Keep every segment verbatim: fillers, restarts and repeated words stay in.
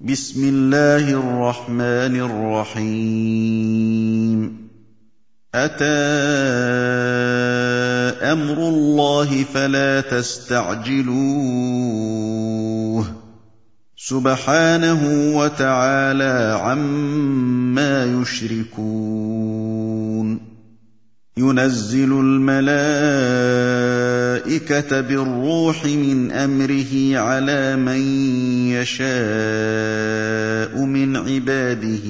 بسم الله الرحمن الرحيم أتى أمر الله فلا تستعجلوه سبحانه وتعالى عما يشركون ينزل الملائكة بالروح من أمره على من يشاء من عباده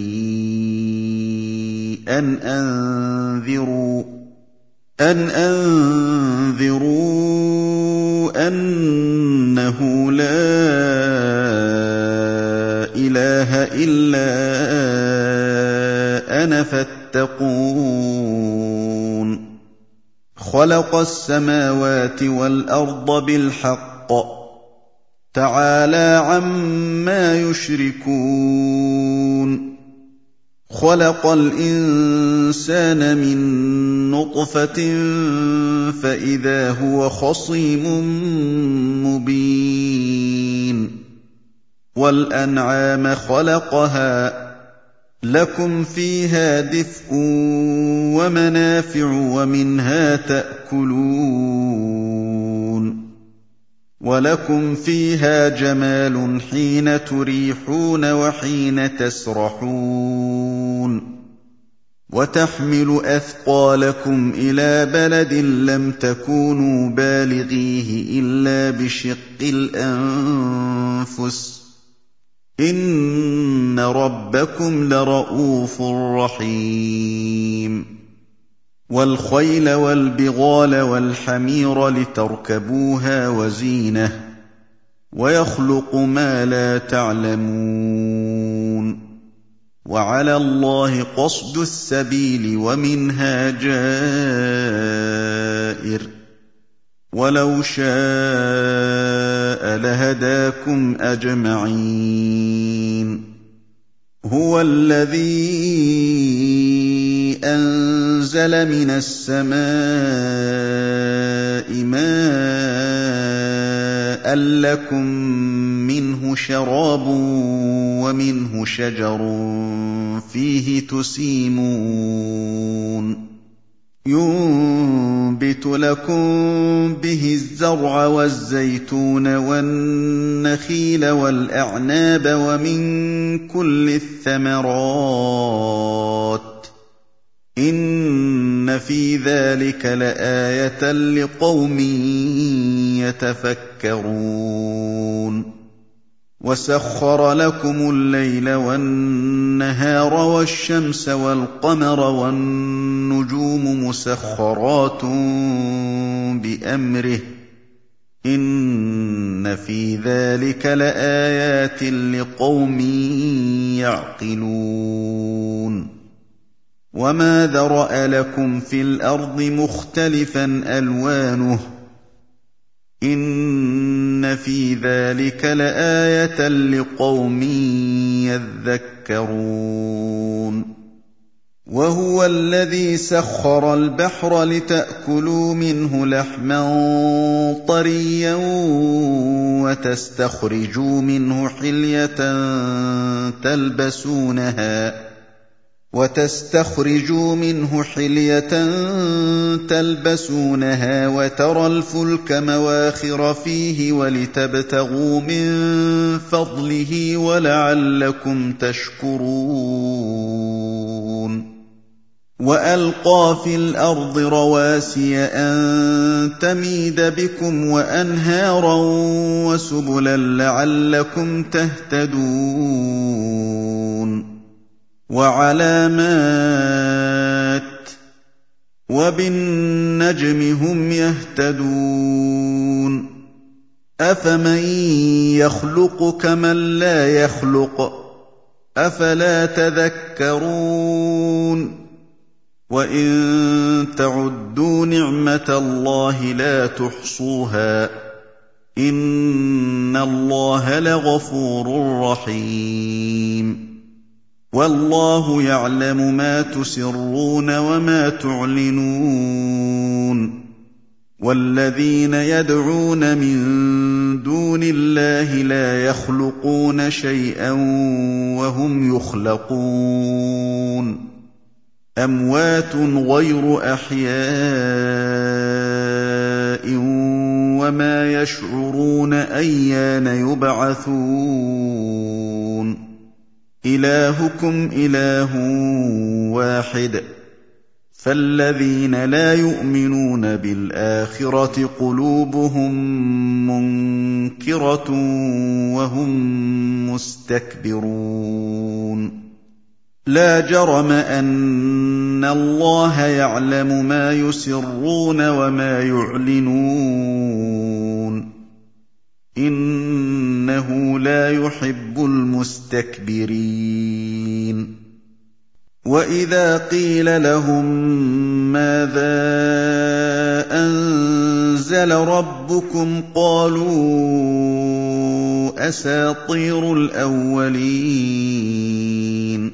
أن أنذروا أن أنذروا أنه لا إله إلا أنا فاتقون خلق السماوات والأرض بالحق تعالى عما يشركون خلق الإنسان من نطفة فإذا هو خصيم مبين والأنعام خلقها لكم فيها دفء ومنافع ومنها تأكلون ولكم فيها جمال حين تريحون وحين تسرحون وتحمل أثقالكم إلى بلد لم تكونوا بالغيه إلا بشق الأنفس إن ربكم لرءوف رحيم والخيل والبغال والحمير لتركبوها وزينة ويخلق ما لا تعلمون وعلى الله قصد السبيل ومنها جائر ولو شاء لهداكم أجمعين هو الذي أنزل من السماء ماء لكم منه شراب ومنه شجر فيه تسيمون ينبت لكم به الزرع والزيتون والنخيل والأعناب ومن كل الثمرات إن في ذلك لآية لقوم يتفكرون وسخر لكم الليل والنهار والشمس والقمر والنجوم مسخرات بأمره إن في ذلك لآيات لقوم يعقلون وما ذرأ لكم في الأرض مختلفا ألوانه إن في ذلك لآية لقوم يذكرون وهو الذي سخر البحر لتأكلوا منه لحما طريا وتستخرجوا منه حلية تلبسونها وتستخرجوا منه حلية تلبسونها وترى الفلك مواخر فيه ولتبتغوا من فضله ولعلكم تشكرون وألقى في الأرض رواسي أن تميد بكم وأنهارا وسبلا لعلكم تهتدون وعلامات وبالنجم هم يهتدون أفمن يخلق كمن لا يخلق أفلا تذكرون وإن تعدوا نعمة الله لا تحصوها إن الله لغفور رحيم والله يعلم ما تسرون وما تعلنون وَالَّذِينَ يَدْعُونَ مِن دُونِ اللَّهِ لَا يَخْلُقُونَ شَيْئًا وَهُمْ يُخْلَقُونَ أَمْوَاتٌ غَيْرُ أَحْيَاءٍ وَمَا يَشْعُرُونَ أَيَّانَ يُبْعَثُونَ إِلَٰهُكُمْ إِلَٰهٌ وَاحِدٌ فَالَّذِينَ لَا يُؤْمِنُونَ بِالْآخِرَةِ قُلُوبُهُم مُّنكِرَةٌ وَهُم مُّسْتَكْبِرُونَ لَا جَرَمَ أَنَّ اللَّهَ يَعْلَمُ مَا يُسِرُّونَ وَمَا يُعْلِنُونَ إِنَّهُ لَا يُحِبُّ الْمُسْتَكْبِرِينَ وَإِذَا قِيلَ لَهُم مَّاذَا أَنزَلَ رَبُّكُمْ قَالُوا أَسَاطِيرُ الْأَوَّلِينَ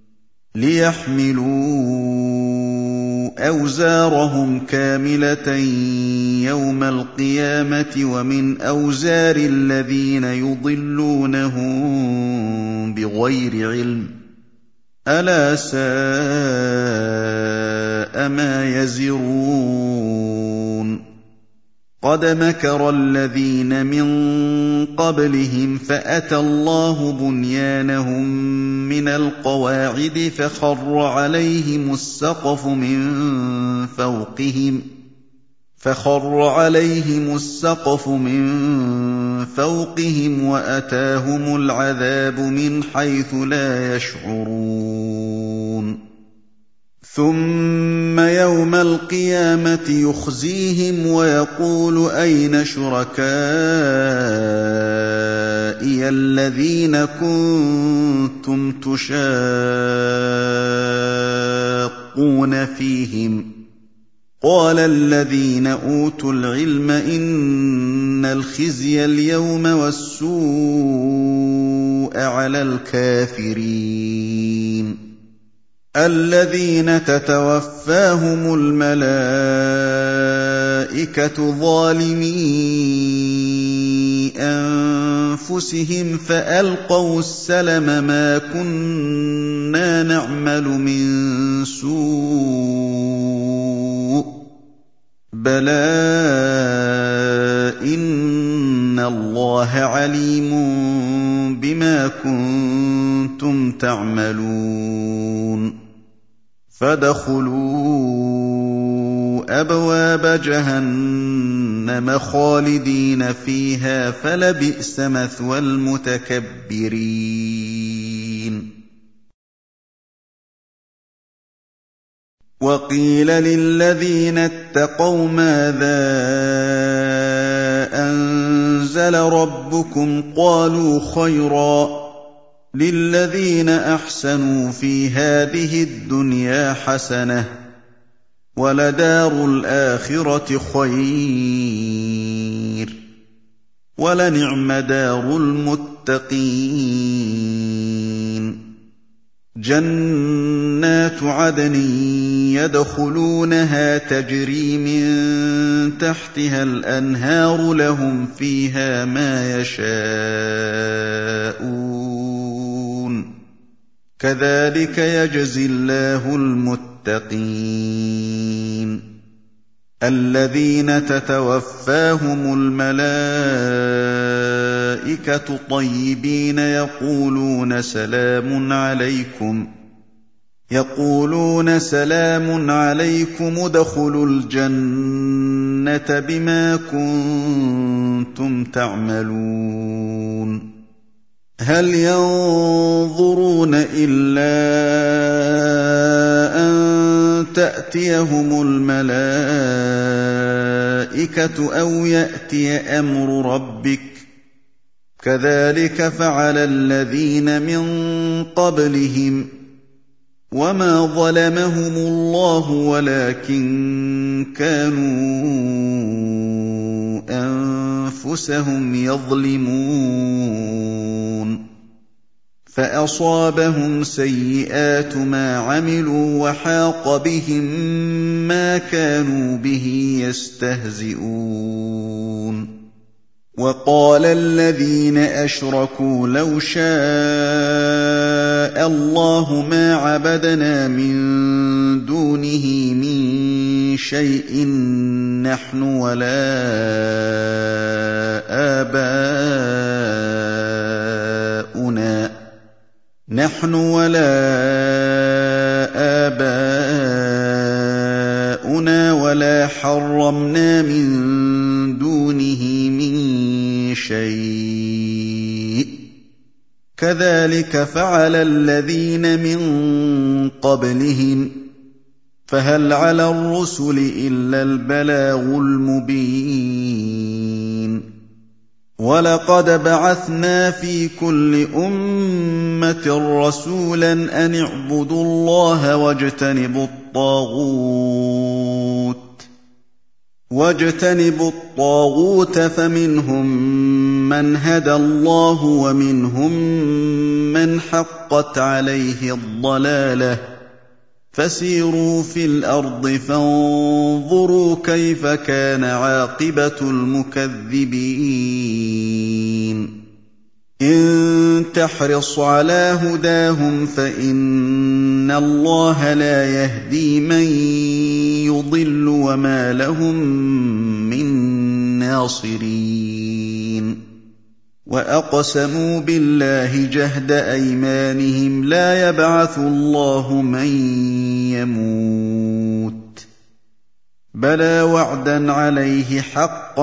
لِيَحْمِلُوا أَوْزَارَهُمْ كَامِلَةً يَوْمَ الْقِيَامَةِ وَمِنْ أَوْزَارِ الَّذِينَ يُضِلُّونَهُم بِغَيْرِ عِلْمٍ أَلَا سَاءَ مَا يَزِرُونَ قَدْ مَكَرَ الَّذِينَ مِن قَبْلِهِمْ فَأَتَى اللَّهُ بُنْيَانَهُم مِّنَ الْقَوَاعِدِ فَخَرَّ عَلَيْهِمُ السَّقْفُ مِن فَوْقِهِمْ فَخَرَّ عَلَيْهِمُ السَّقْفُ مِن فَوْقِهِمْ وَأَتَاهُمُ الْعَذَابُ مِنْ حَيْثُ لَا يَشْعُرُونَ ثُمَّ يَوْمَ الْقِيَامَةِ يُخْزِيهِمْ وَيَقُولُ أَيْنَ شُرَكَائِيَ الَّذِينَ كُنتُمْ تُشَاقُّونَ فِيهِمْ قَالَ الَّذِينَ أُوتُوا الْعِلْمَ إِنَّ الْخِزْيَ الْيَوْمَ وَالسُّوءَ عَلَى الْكَافِرِينَ الَّذِينَ تَتَوَفَّاهُمُ الْمَلَائِكَةُ ظَالِمِي أَنفُسِهِمْ فَأَلْقَوُا السَّلَمَ مَا كُنَّا نَعْمَلُ مِن سُوءٍ بَلَىٰ إِنَّ اللَّهَ عَلِيمٌ بِمَا كُنتُمْ تَعْمَلُونَ فَادْخُلُوا أَبْوَابَ جَهَنَّمَ خَالِدِينَ فِيهَا فَلَبِئْسَ مَثْوَى الْمُتَكَبِّرِينَ وَقِيلَ لِلَّذِينَ اتَّقَوْا مَاذَا أَنزَلَ رَبُّكُمْ قَالُوا خَيْرًا لِلَّذِينَ أَحْسَنُوا فِي هَٰذِهِ الدُّنْيَا حَسَنَةٌ وَلَدَارُ الْآخِرَةِ خَيْرٌ وَلَنِعْمَ دَارُ الْمُتَّقِينَ جَنَّاتُ عَدْنٍ يَدْخُلُونَهَا تَجْرِي مِن تَحْتِهَا الْأَنْهَارُ لَهُمْ فِيهَا مَا يَشَاءُونَ كَذَٰلِكَ يَجْزِي اللَّهُ الْمُتَّقِينَ الَّذِينَ تَتَوَفَّاهُمُ الْمَلَائِكَةُ طَيِّبِينَ يَقُولُونَ سَلَامٌ عَلَيْكُمْ يَقُولُونَ سَلَامٌ عَلَيْكُمُ ادْخُلُوا الْجَنَّةَ بِمَا كُنتُمْ تَعْمَلُونَ هَلْ يَنظُرُونَ إِلَّا أَن تَأْتِيَهُمُ الْمَلَائِكَةُ أَوْ يَأْتِيَ أَمْرُ رَبِّكَ كَذَٰلِكَ فَعَلَ الَّذِينَ مِن قَبْلِهِمْ وَمَا ظَلَمَهُمُ اللَّهُ وَلَٰكِن كَانُوا أَنفُسَهُمْ يَظْلِمُونَ فأصابهم سيئات ما عملوا وحاق بهم ما كانوا به يستهزئون وقال الذين أشركوا لو شاء الله ما عبدنا من دونه من شيء نحن ولا آباؤنا نحن ولا آباؤنا ولا حرمنا من دونه من شيء كذلك فعل الذين من قبلهم فهل على الرسل إلا البلاغ المبين ولقد بعثنا في كل أمة رسولا أن اعبدوا الله واجتنبوا الطاغوت واجتنبوا الطاغوت فمنهم من هدى الله ومنهم من حقت عليه الضلالة فسيروا في الأرض فانظروا كيف كان عاقبة المكذبين إن تحرص على هداهم فإن الله لا يهدي من يضل وما لهم من ناصرين وأقسموا بالله جهد أيمانهم لا يبعث الله من يموت بلى وعدا عليه حقا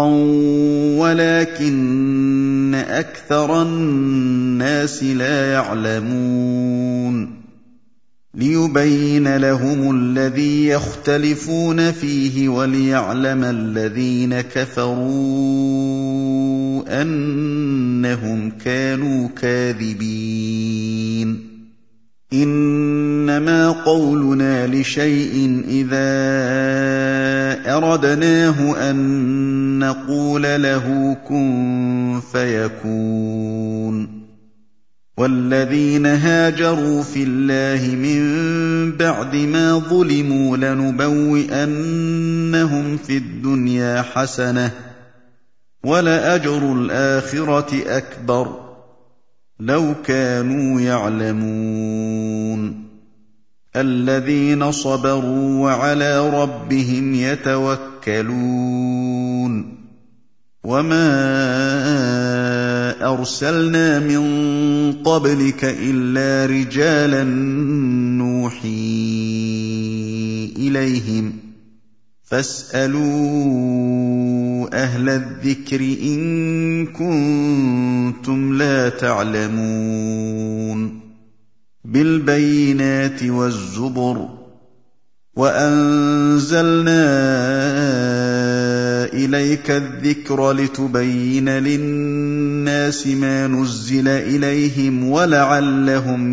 ولكن أكثر الناس لا يعلمون ليبين لهم الذي يختلفون فيه وليعلم الذين كفروا أنهم كانوا كاذبين إنما قولنا لشيء إذا أردناه أن نقول له كن فيكون والذين هاجروا في الله من بعد ما ظلموا لنبوئنهم في الدنيا حسنة ولأجر الآخرة أكبر لو كانوا يعلمون الذين صبروا وعلى ربهم يتوكلون وما أرسلنا من قبلك إلا رجالا نوحي إليهم فاسألوا أهل الذكر إن كنتم لا تعلمون بالبينات والزبر وأنزلنا إليك الذكر لتبين للناس ما نزل إليهم ولعلهم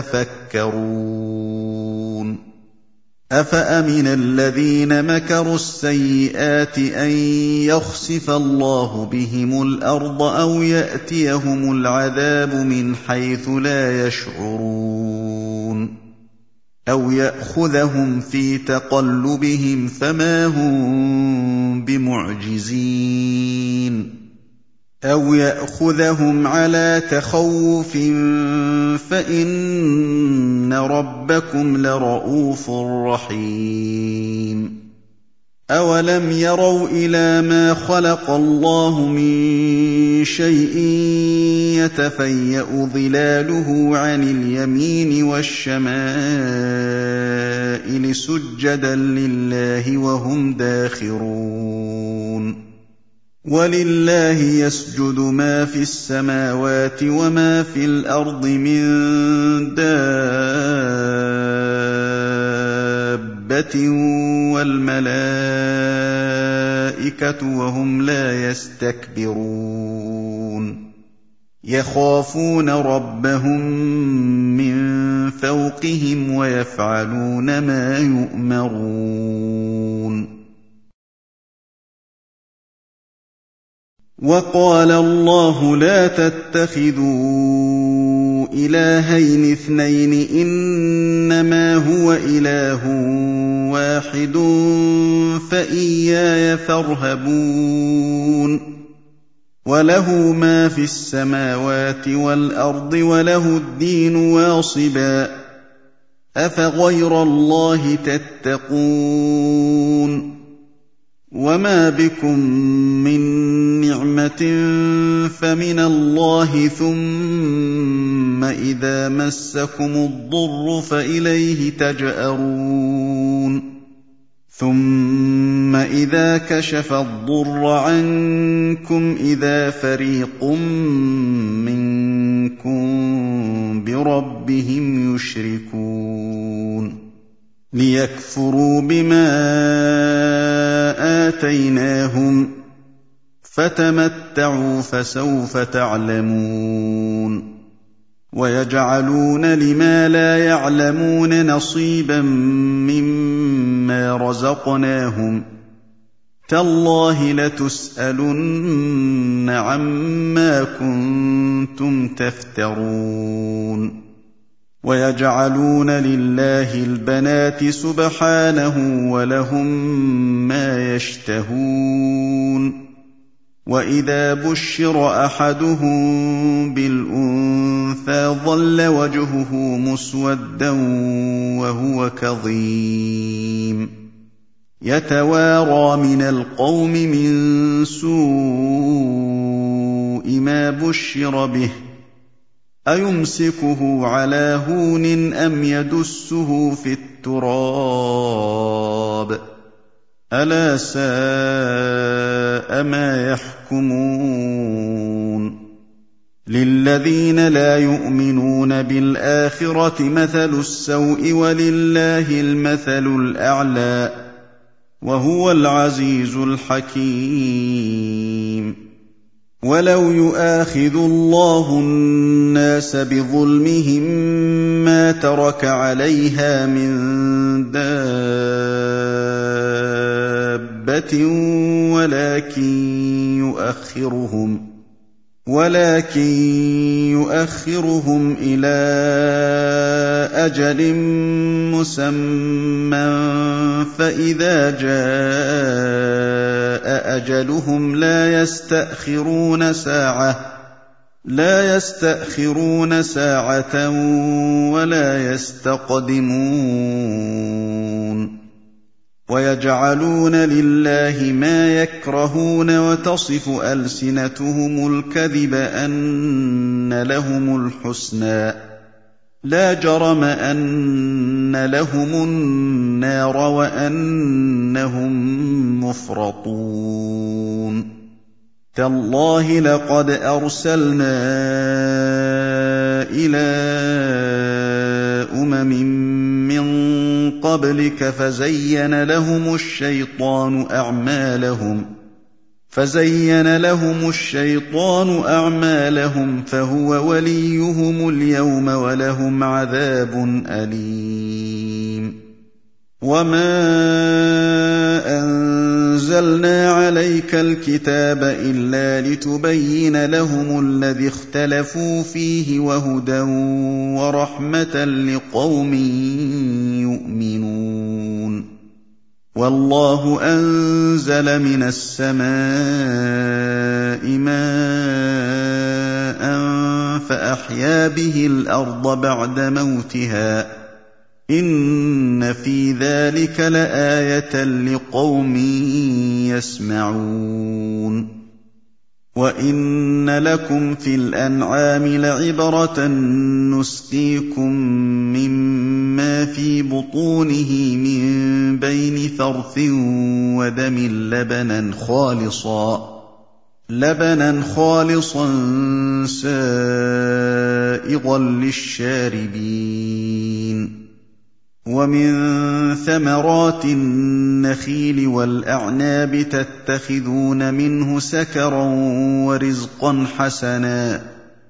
يتفكرون أفأمن الذين مكروا السيئات أن يخسف الله بهم الأرض أو يأتيهم العذاب من حيث لا يشعرون أو يأخذهم في تقلبهم فما هم بمعجزين أو يأخذهم على تخوف فإن ربكم لرءوف رحيم أولم يروا إلى ما خلق الله من شيء يتفيأ ظلاله عن اليمين والشمائل سجدا لله وهم داخرون ولله يسجد ما في السماوات وما في الأرض من دابة والملائكة وهم لا يستكبرون يخافون ربهم من فوقهم ويفعلون ما يؤمرون وقال الله لا تتخذوا إلهين اثنين إنما هو إله واحد فإياي فارهبون وله ما في السماوات والأرض وله الدين واصبا أفغير الله تتقون وما بكم من نعمة فمن الله ثم إذا مسكم الضر فإليه تجأرون ثم إذا كشف الضر عنكم إذا فريق منكم بربهم يشركون ليكفروا بما آتيناهم فتمتعوا فسوف تعلمون ويجعلون لما لا يعلمون نصيبا مما رزقناهم تالله لتسألن عما كنتم تفترون ويجعلون لله البنات سبحانه ولهم ما يشتهون وإذا بشر أحدهم بالأنثى ظل وجهه مسودا وهو كظيم يتوارى من القوم من سوء ما بشر به أيمسكه على هون أم يدسه في التراب ألا ساء ما يحكمون للذين لا يؤمنون بالآخرة مثل السوء ولله المثل الأعلى وهو العزيز الحكيم ولو يؤاخذ الله الناس بظلمهم ما ترك عليها من دابة ولكن يؤخرهم ولكن يؤخرهم إلى أجل مسمى فإذا جاء أجلهم لا يستأخرون ساعة لا يستأخرون ساعة ولا يستقدمون ويجعلون لله ما يكرهون وتصف ألسنتهم الكذب أن لهم الحسنى لا جرم أن لهم النار وأنهم مفرطون تالله لقد أرسلنا إلى أمم من قبلك فزين لهم الشيطان أعمالهم فزين لهم الشيطان أعمالهم فهو وليهم اليوم ولهم عذاب أليم وما أنزلنا عليك الكتاب إلا لتبين لهم الذي اختلفوا فيه وهدى ورحمة لقوم يؤمنون والله أنزل من السماء ماء فأحيا به الأرض بعد موتها إن في ذلك لآية لقوم يسمعون وإن لكم في الأنعام لعبرة نسقيكم مما في بطونه من بين فرث ودم لبنا خالصا لبنا خالصا سائغا للشاربين ومن ثمرات النخيل والأعناب تتخذون منه سكرا ورزقا حسنا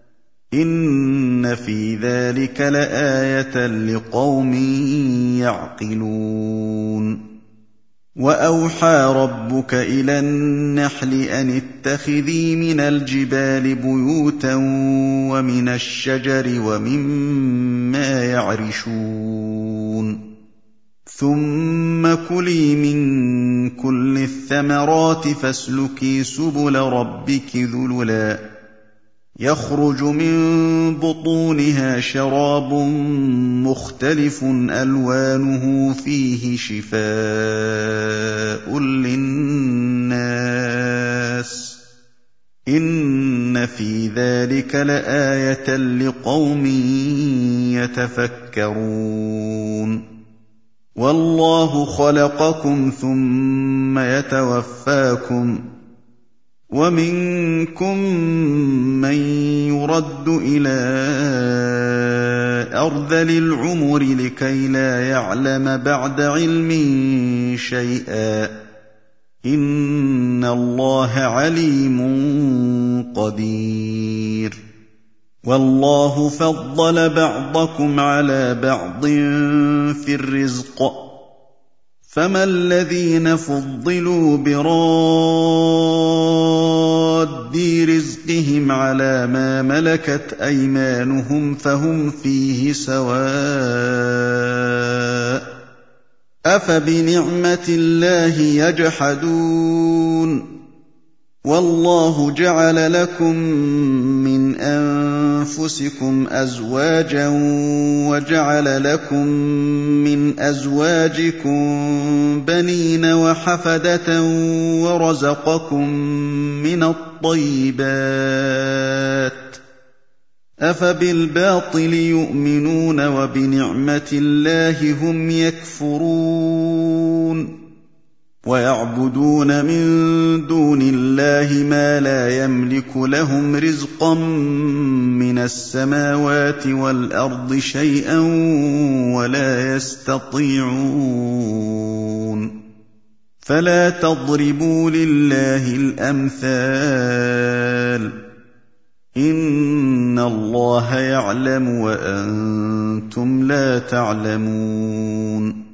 إن في ذلك لآية لقوم يعقلون وأوحى ربك إلى النحل أن اتخذي من الجبال بيوتا ومن الشجر ومما يعرشون ثم كلي من كل الثمرات فاسلكي سبل ربك ذللا يخرج من بطونها شراب مختلف ألوانه فيه شفاء للناس إن في ذلك لآية لقوم يتفكرون والله خلقكم ثم يتوفاكم ومنكم من يرد إلى أرذل العمر لكي لا يعلم بعد علم شيئا إن الله عليم قدير والله فضل بعضكم على بعض في الرزق فما الذين فضلوا براد رزقهم على ما ملكت أيمانهم فهم فيه سواء أفبنعمة الله يجحدون والله جعل لكم من أنفسكم أزواجا وجعل لكم من أزواجكم بنين وحفدة ورزقكم من الطيبات أفبالباطل يؤمنون وبنعمة الله هم يكفرون ويعبدون من دون الله ما لا يملك لهم رزقا من السماوات والأرض شيئا ولا يستطيعون فلا تضربوا لله الأمثال إن الله يعلم وأنتم لا تعلمون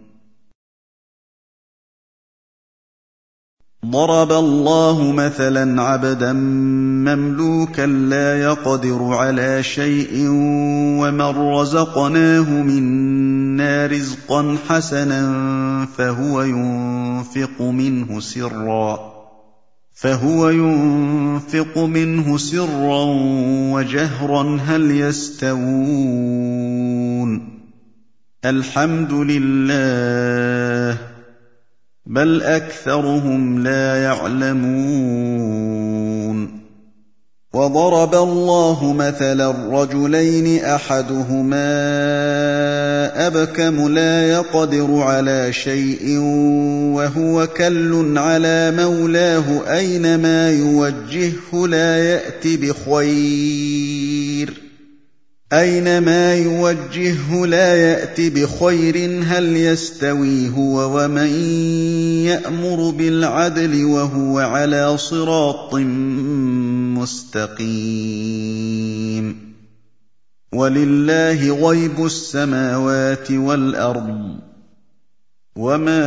ضرب الله مثلا عبدا مملوكا لا يقدر على شيء ومن رزقناه منا رزقا حسنا فهو ينفق منه سرا فهو ينفق منه سرا وجهرا هل يستوون الحمد لله بل أكثرهم لا يعلمون وضرب الله مثلا رجلين أحدهما أبكم لا يقدر على شيء وهو كل على مولاه أينما يوجهه لا يأت بخير أينما يوجهه لا يأت بخير هل يستوي هو ومن يأمر بالعدل وهو على صراط مستقيم ولله غيب السماوات والأرض وما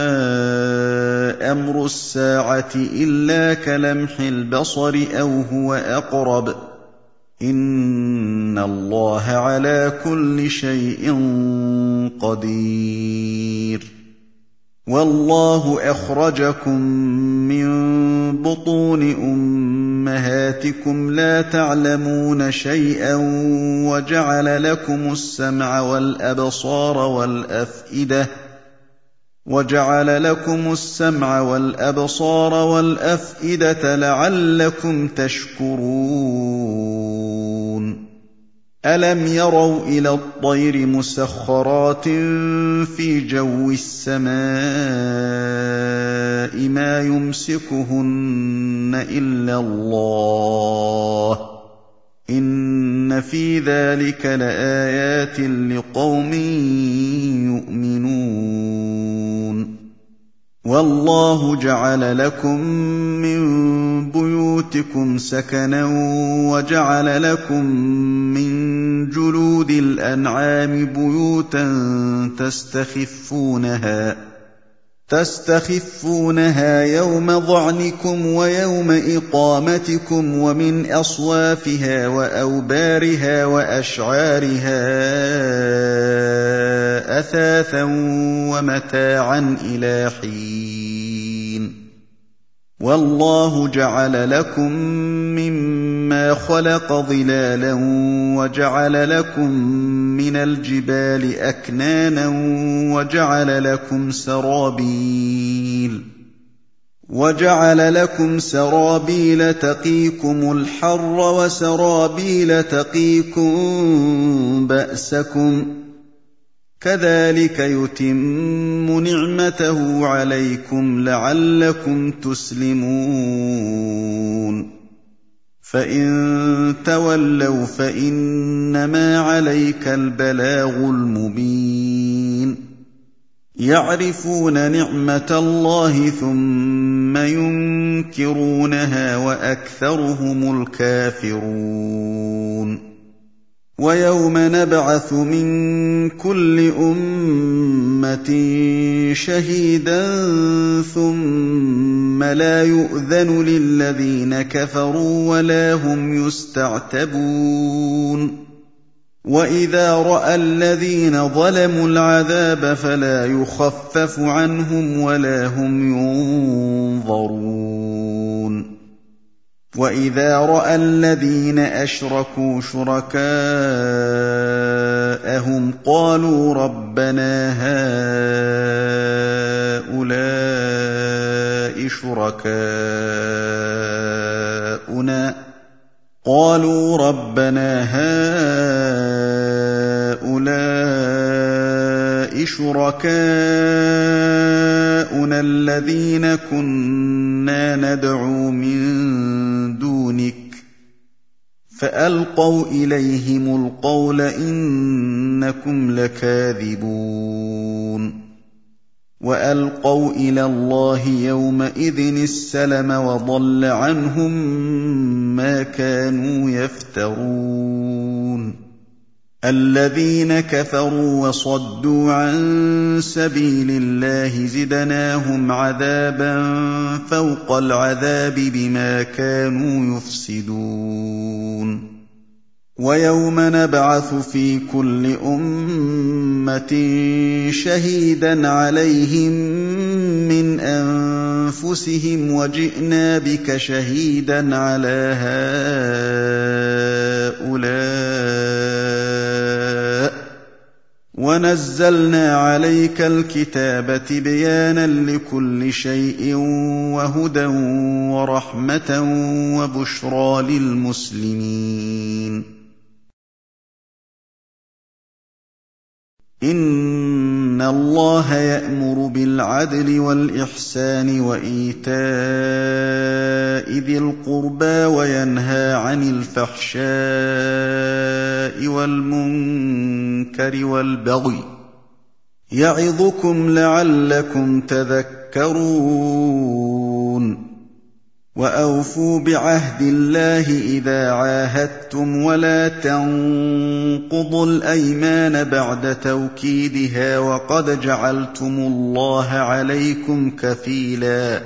أمر الساعة إلا كلمح البصر أو هو أقرب إن الله على كل شيء قدير والله أخرجكم من بطون أمهاتكم لا تعلمون شيئا وجعل لكم السمع والأبصار والأفئدة وجعل لكم السمع والأبصار والأفئدة لعلكم تشكرون ألم يروا إلى الطير مسخرات في جو السماء ما يمسكهن إلا الله إن في ذلك لآيات لقوم يؤمنون والله جعل لكم من بيوتكم سكنا وجعل لكم من جلود الأنعام بيوتا تستخفونها تستخفونها يوم ظعنكم ويوم إقامتكم ومن أصوافها وأوبارها وأشعارها أثاثا ومتاعا إلى حين والله جعل لكم مما خلق ظلالا وجعل لكم من الجبال أكنانا وجعل لكم سرابيل وجعل لكم سرابيل تقيكم الحر وسرابيل تقيكم بأسكم كذلك يتم نعمته عليكم لعلكم تسلمون فإن تولوا فإنما عليك البلاغ المبين يعرفون نعمة الله ثم ينكرونها وأكثرهم الكافرون ويوم نبعث من كل أمة شهيدا ثم لا يؤذن للذين كفروا ولا هم يستعتبون وإذا رأى الذين ظلموا العذاب فلا يخفف عنهم ولا هم ينظرون وإذا رأى الذين أشركوا شركاءهم قالوا ربنا هؤلاء شركاؤنا قالوا ربنا هؤلاء شركاؤنا الذين كنا ندعو من دونك فألقوا إليهم القول إنكم لكاذبون وألقوا إلى الله يومئذ السلم وضل عنهم ما كانوا يفترون الذين كفروا وصدوا عن سبيل الله زدناهم عذابا فوق العذاب بما كانوا يفسدون ويوم نبعث في كل أمة شهيدا عليهم من أنفسهم وجئنا بك شهيدا على هؤلاء ونزلنا عليك الكتاب تبيانا لكل شيء وهدى ورحمة وبشرى للمسلمين إن الله يأمر بالعدل والإحسان وإيتاء ذي القربى وينهى عن الفحشاء والمنكر والبغي يعظكم لعلكم تذكرون وأوفوا بعهد الله إذا عاهدتم ولا تنقضوا الأيمان بعد توكيدها وقد جعلتم الله عليكم كفيلا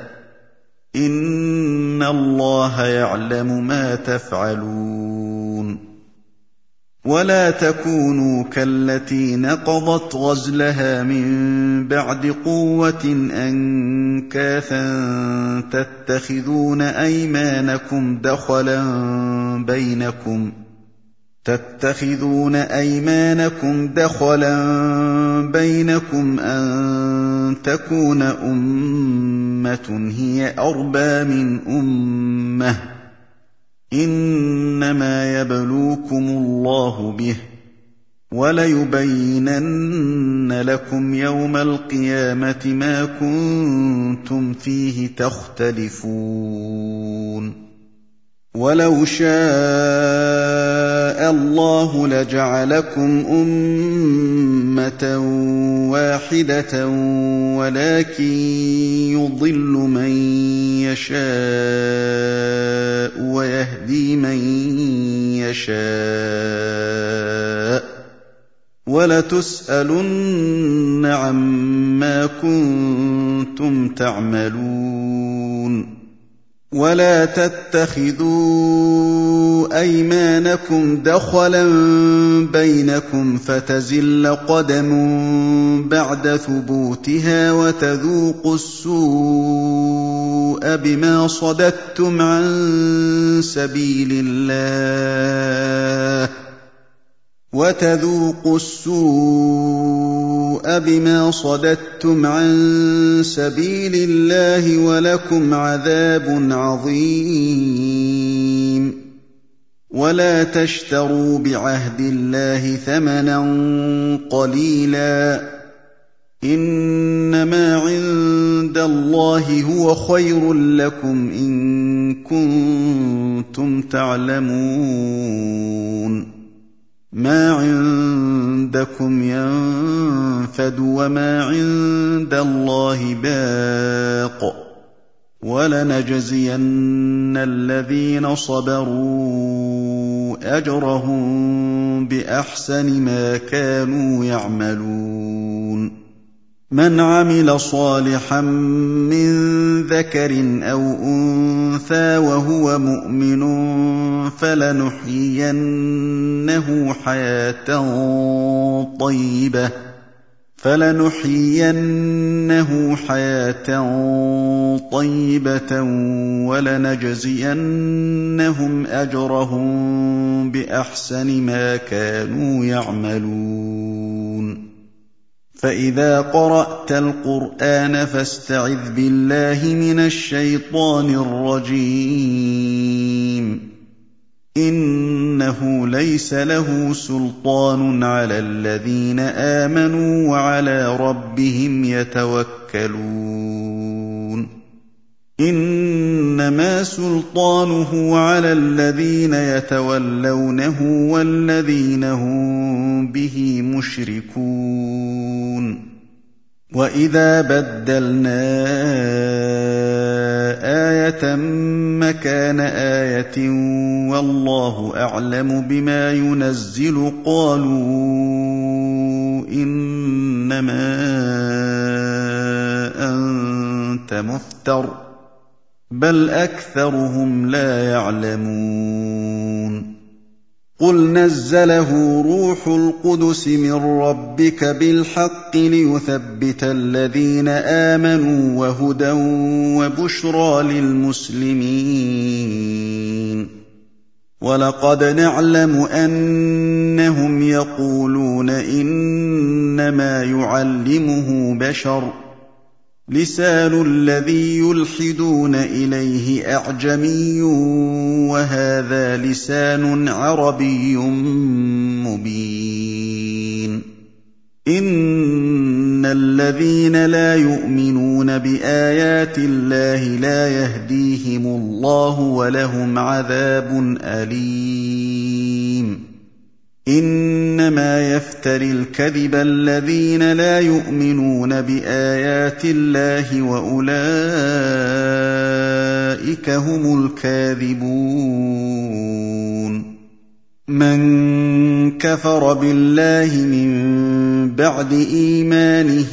إن الله يعلم ما تفعلون ولا تكونوا كالتي نقضت غزلها من بعد قوة أنكاثا تتخذون أيمانكم دخلا بينكم تتخذون أيمانكم دخلا بينكم أن تكون أمة هي أربى من أمة إنما يبلوكم الله به وليبينن لكم يوم القيامة ما كنتم فيه تختلفون ولو شاء الله لجعلكم أمة واحدة ولكن يضل من يشاء ويهدي من يشاء وَلَتُسْأَلُنَّ عَمَّا كُنتُمْ تَعْمَلُونَ وَلَا تَتَّخِذُوا أَيْمَانَكُمْ دَخَلًا بَيْنَكُمْ فَتَزِلَّ قَدَمٌ بَعْدَ ثُبُوتِهَا وَتَذُوقُوا السُّوءَ بِمَا صَدَدتُّمْ عَن سَبِيلِ اللَّهِ وَتَذُوقُوا السُّوءَ بِمَا صَدَدتُّمْ عَن سَبِيلِ اللَّهِ وَلَكُمْ عَذَابٌ عَظِيمٌ وَلَا تَشْتَرُوا بِعَهْدِ اللَّهِ ثَمَنًا قَلِيلًا إِنَّمَا عِندَ اللَّهِ هُوَ خَيْرٌ لَّكُمْ إِن كُنتُمْ تَعْلَمُونَ مَا عِندَكُمْ يَنفَدُ وَمَا عِندَ اللَّهِ بَاقٍ وَلَنَجْزِيَنَّ الَّذِينَ صَبَرُوا أَجْرَهُم بِأَحْسَنِ مَا كَانُوا يَعْمَلُونَ مَنْ عَمِلَ صَالِحًا مِّن ذَكَرٍ أَوْ أُنثَىٰ وَهُوَ مُؤْمِنٌ فَلَنُحْيِيَنَّهُ حَيَاةً طَيِّبَةً فَلَنُحْيِيَنَّهُ حَيَاةً طَيِّبَةً وَلَنَجْزِيَنَّهُمْ أَجْرَهُم بِأَحْسَنِ مَا كَانُوا يَعْمَلُونَ فَإِذَا قَرَأْتَ الْقُرْآنَ فَاسْتَعِذْ بِاللَّهِ مِنَ الشَّيْطَانِ الرَّجِيمِ إِنَّهُ لَيْسَ لَهُ سُلْطَانٌ عَلَى الَّذِينَ آمَنُوا وَعَلَىٰ رَبِّهِمْ يَتَوَكَّلُونَ إِنَّمَا سُلْطَانُهُ عَلَى الَّذِينَ يَتَوَلَّوْنَهُ وَالَّذِينَ هُم بِهِ مُشْرِكُونَ وَإِذَا بَدَّلْنَا آيَةً مَّكَانَ آيَةٍ وَاللَّهُ أَعْلَمُ بِمَا يُنَزِّلُ قَالُوا إِنَّمَا أَنتَ مُفْتَرٍ بَلْ أَكْثَرُهُمْ لَا يَعْلَمُونَ قُلْ نَزَّلَهُ رُوحُ الْقُدُسِ مِن رَّبِّكَ بِالْحَقِّ لِيُثَبِّتَ الَّذِينَ آمَنُوا وَهُدًى وَبُشْرَىٰ لِلْمُسْلِمِينَ وَلَقَدْ نَعْلَمُ أَنَّهُمْ يَقُولُونَ إِنَّمَا يُعَلِّمُهُ بَشَرٌ ۗ لِّسَانُ الَّذِي يُلْحِدُونَ إِلَيْهِ أَعْجَمِيٌّ وَهَٰذَا لِسَانٌ عَرَبِيٌّ مُّبِينٌ إِنَّ الَّذِينَ لَا يُؤْمِنُونَ بِآيَاتِ اللَّهِ لَا يَهْدِيهِمُ اللَّهُ وَلَهُمْ عَذَابٌ أَلِيمٌ إِنَّمَا يَفْتَرِي الْكَذِبَ الَّذِينَ لَا يُؤْمِنُونَ بِآيَاتِ اللَّهِ وَأُولَٰئِكَ هُمُ الْكَاذِبُونَ مَن كَفَرَ بِاللَّهِ مِن بَعْدِ إِيمَانِهِ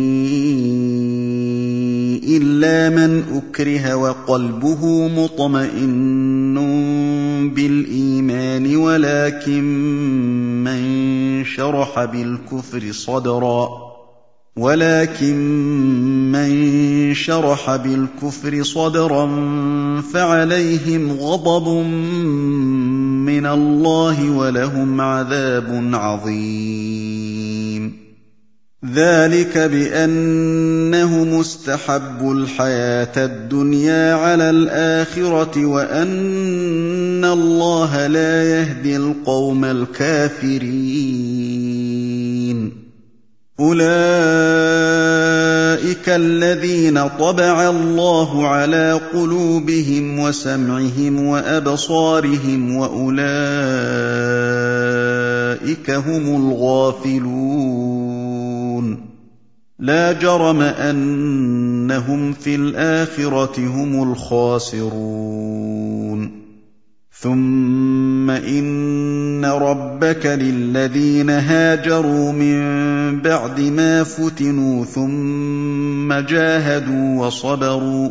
إِلَّا مَنْ أُكْرِهَ وَقَلْبُهُ مُطْمَئِنٌّ بِالْإِيمَانِ وَلَكِن مَّن شَرَحَ بِالْكُفْرِ صَدْرًا وَلَكِن مَّن شَرَحَ بِالْكُفْرِ صَدْرًا فَعَلَيْهِمْ غَضَبٌ مِّنَ اللَّهِ وَلَهُمْ عَذَابٌ عَظِيمٌ ذَٰلِكَ بِأَنَّهُمُ اسْتَحَبُّوا الْحَيَاةَ الدُّنْيَا عَلَى الْآخِرَةِ وَأَنَّ اللَّهَ لَا يَهْدِي الْقَوْمَ الْكَافِرِينَ أُولَٰئِكَ الَّذِينَ طَبَعَ اللَّهُ عَلَىٰ قُلُوبِهِمْ وَسَمْعِهِمْ وَأَبْصَارِهِمْ وَأُولَٰئِكَ هُمُ الْغَافِلُونَ لَا جَرَمَ أَنَّهُمْ فِي الْآخِرَةِ هُمُ الْخَاسِرُونَ ثُمَّ إِنَّ رَبَّكَ لِلَّذِينَ هَاجَرُوا مِن بَعْدِ مَا فُتِنُوا ثُمَّ جَاهَدُوا وَصَبَرُوا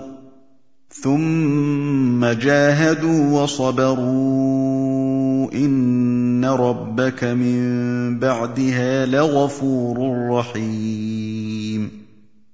ثُمَّ جَاهَدُوا وَصَبَرُوا إِنَّ رَبَّكَ مِن بَعْدِهَا لَغَفُورٌ رَّحِيمٌ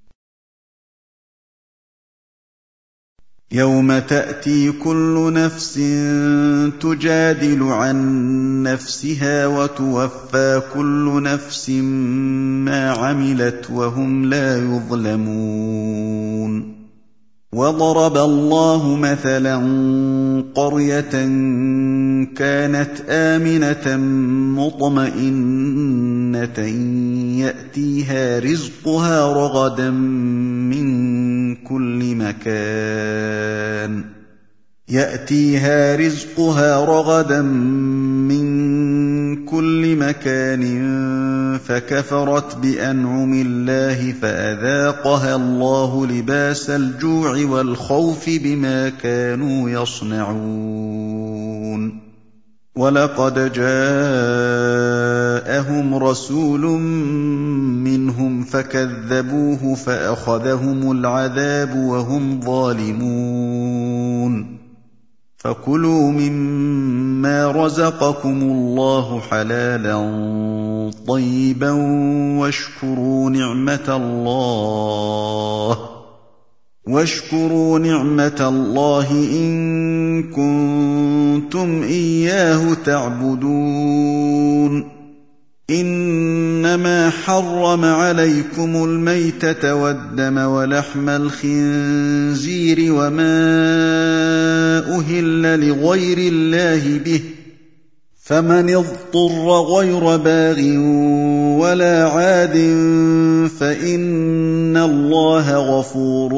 يَوْمَ تَأْتِي كُلُّ نَفْسٍ تُجَادِلُ عَن نَّفْسِهَا وَتُوَفَّىٰ كُلُّ نَفْسٍ مَّا عَمِلَتْ وَهُمْ لَا يُظْلَمُونَ وَضَرَبَ اللَّهُ مَثَلًا قَرْيَةً كَانَتْ آمِنَةً مُّطْمَئِنَّةً يَأْتِيهَا رِزْقُهَا رَغَدًا مِّن كُلِّ مَكَانٍ يَأْتِيهَا رِزْقُهَا رَغَدًا مِّن كُلِّ مَكَانٍ فَكَفَرَتْ بِأَنْعُمِ اللَّهِ فَأَذَاقَهَا اللَّهُ لِبَاسَ الْجُوعِ وَالْخَوْفِ بِمَا كَانُوا يَصْنَعُونَ وَلَقَدْ جَاءَهُمْ رَسُولٌ مِّنْهُمْ فَكَذَّبُوهُ فَأَخَذَهُمُ الْعَذَابُ وَهُمْ ظَالِمُونَ فَكُلُوا مِمَّا رَزَقَكُمُ اللَّهُ حَلَالًا طَيِّبًا وَاشْكُرُوا نِعْمَةَ اللَّهِ وَاشْكُرُوا نِعْمَةَ اللَّهِ إِن كُنتُمْ إِيَّاهُ تَعْبُدُونَ إِنَّمَا حَرَّمَ عَلَيْكُمُ الْمَيْتَةَ وَالدَّمَ وَلَحْمَ الْخِنزِيرِ وَمَا أُهِلَّ لِغَيْرِ اللَّهِ بِهِ فَمَنِ اضْطُرَّ غَيْرَ بَاغٍ وَلَا عَادٍ فَإِنَّ اللَّهَ غَفُورٌ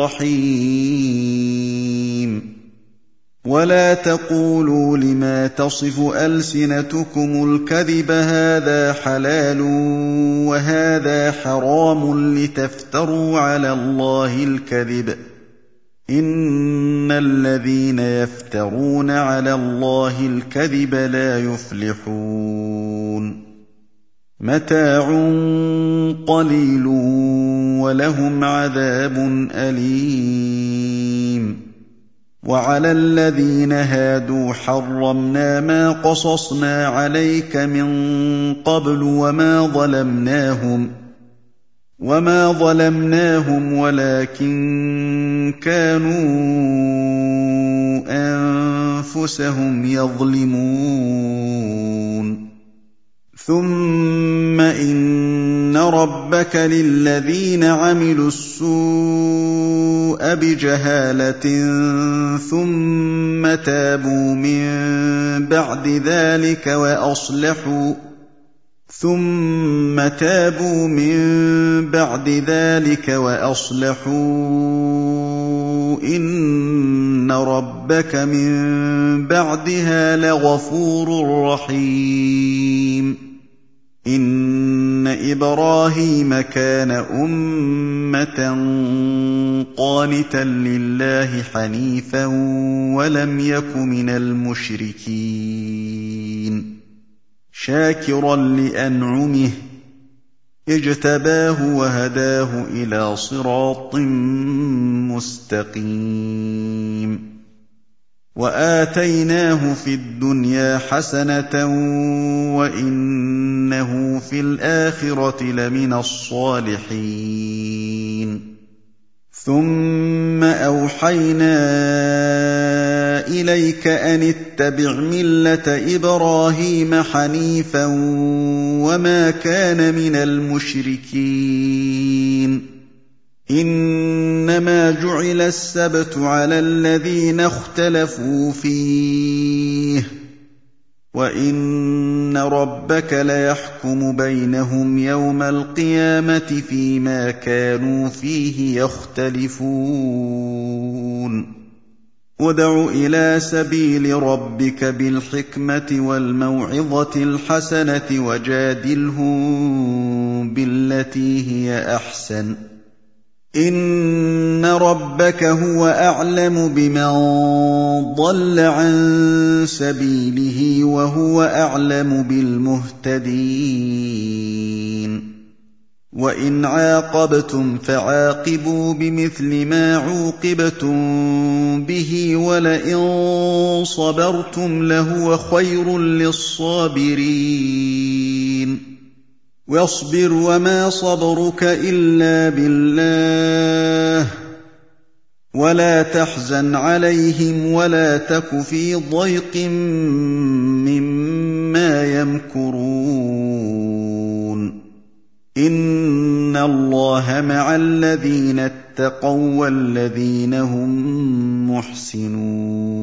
رَّحِيمٌ وَلَا تَقُولُوا لِمَا تَصِفُ أَلْسِنَتُكُمُ الْكَذِبَ هَٰذَا حَلَالٌ وَهَٰذَا حَرَامٌ لِّتَفْتَرُوا عَلَى اللَّهِ الْكَذِبَ ۚ إِنَّ الَّذِينَ يَفْتَرُونَ عَلَى اللَّهِ الْكَذِبَ لَا يُفْلِحُونَ مَتَاعٌ قَلِيلٌ وَلَهُمْ عَذَابٌ أَلِيمٌ وَعَلَى الَّذِينَ هَادُوا حَرَّمْنَا مَا قَصَصْنَا عَلَيْكَ مِن قَبْلُ وَمَا ظَلَمْنَاهُمْ وَمَا ظَلَمْنَاهُمْ وَلَٰكِن كَانُوا أَنفُسَهُمْ يَظْلِمُونَ ثُمَّ إِنَّ رَبَّكَ لِلَّذِينَ عَمِلُوا السُّوءَ بِجَهَالَةٍ ثُمَّ تَابُوا مِن بَعْدِ ذَٰلِكَ وَأَصْلَحُوا ثُمَّ تَابُوا مِن بَعْدِ ذَٰلِكَ وَأَصْلَحُوا إِنَّ رَبَّكَ مِن بَعْدِهَا لَغَفُورٌ رَّحِيمٌ إِنَّ إِبْرَاهِيمَ كَانَ أُمَّةً قَانِتًا لِّلَّهِ حَنِيفًا وَلَمْ يَكُ مِنَ الْمُشْرِكِينَ شَاكِرًا لِّأَنْعُمِهِ اجْتَبَاهُ وَهَدَاهُ إِلَىٰ صِرَاطٍ مُّسْتَقِيمٍ وَآتَيْنَاهُ فِي الدُّنْيَا حَسَنَةً وَإِنَّهُ فِي الْآخِرَةِ لَمِنَ الصَّالِحِينَ ثُمَّ أَوْحَيْنَا إِلَيْكَ أَنِ اتَّبِعْ مِلَّةَ إِبْرَاهِيمَ حَنِيفًا وَمَا كَانَ مِنَ الْمُشْرِكِينَ إِنَّمَا جُعِلَ السَّبْتُ عَلَى الَّذِينَ اخْتَلَفُوا فِيهِ ۚ وَإِنَّ رَبَّكَ لَيَحْكُمُ بَيْنَهُمْ يَوْمَ الْقِيَامَةِ فِيمَا كَانُوا فِيهِ يَخْتَلِفُونَ ادْعُ إِلَىٰ سَبِيلِ رَبِّكَ بِالْحِكْمَةِ وَالْمَوْعِظَةِ الْحَسَنَةِ وَجَادِلْهُم بِالَّتِي هِيَ أَحْسَنُ إِنَّ رَبَّكَ هُوَ أَعْلَمُ بِمَن ضَلَّ عَن سَبِيلِهِ وَهُوَ أَعْلَمُ بِالْمُهْتَدِينَ وَإِنْ عَاقَبْتُمْ فَعَاقِبُوا بِمِثْلِ مَا عُوقِبْتُم بِهِ وَلَئِن صَبَرْتُمْ لَهُوَ خَيْرٌ لِّلصَّابِرِينَ وَاصْبِرْ وَمَا صَبْرُكَ إِلَّا بِاللَّهِ وَلَا تَحْزَنْ عَلَيْهِمْ وَلَا تَكُ فِي ضَيْقٍ مِّمَّا يَمْكُرُونَ إِنَّ اللَّهَ مَعَ الَّذِينَ اتَّقَوا وَّالَّذِينَ هُم مُّحْسِنُونَ